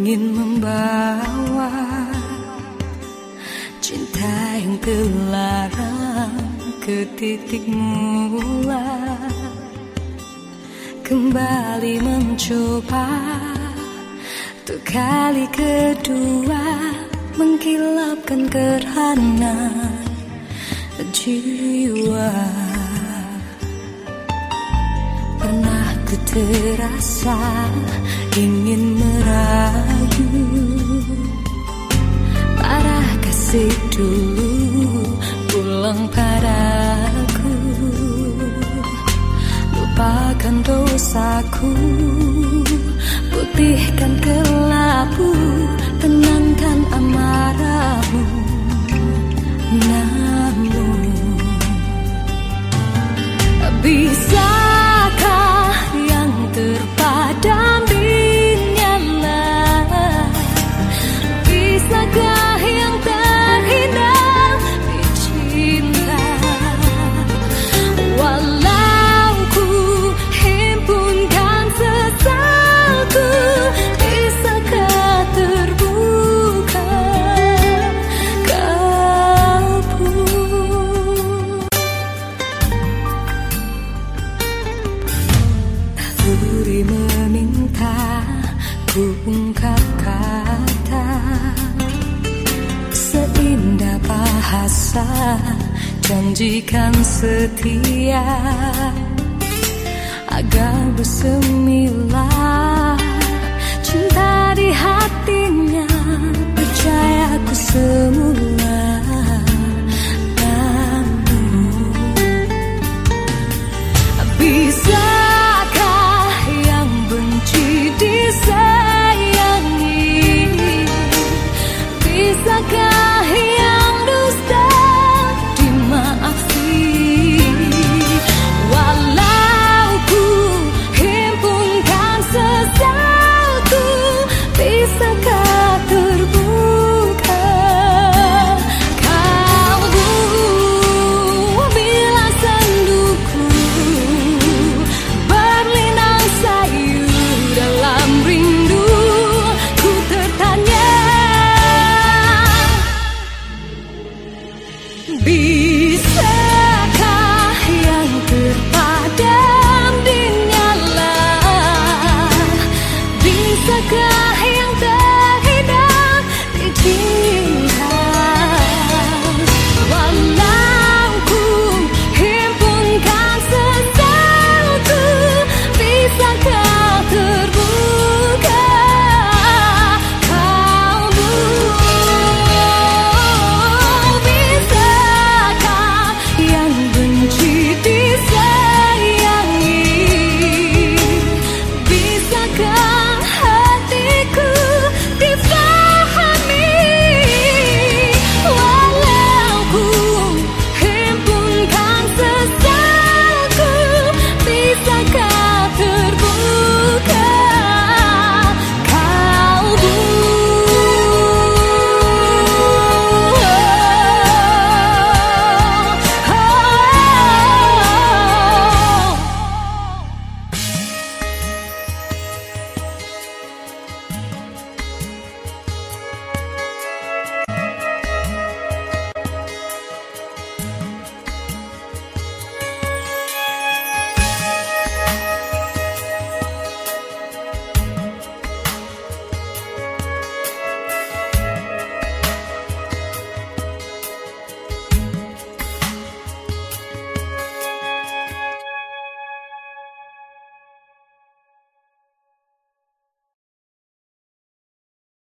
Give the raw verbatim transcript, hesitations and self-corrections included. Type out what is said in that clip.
ingin membawa cinta yang terlarang ke titik mula, kembali mencoba untuk kali kedua, mengkilapkan gerhana jiwa. Pernah ku terasa ingin merayu para kasih dulu pulang padaku, lupakan dosaku, putihkan kelabu, tenangkan amarahmu. Namun bisakah yang terpadam dinyala? Bisakah yang terhindar dicinta? Walau ku himpunkan sesalku, bisakah terbuka kalbu? Duri meminta ku ungkap kata, seindah bahasa janjikan setia, agar bersemilah cinta di hatinya, percayaku semula.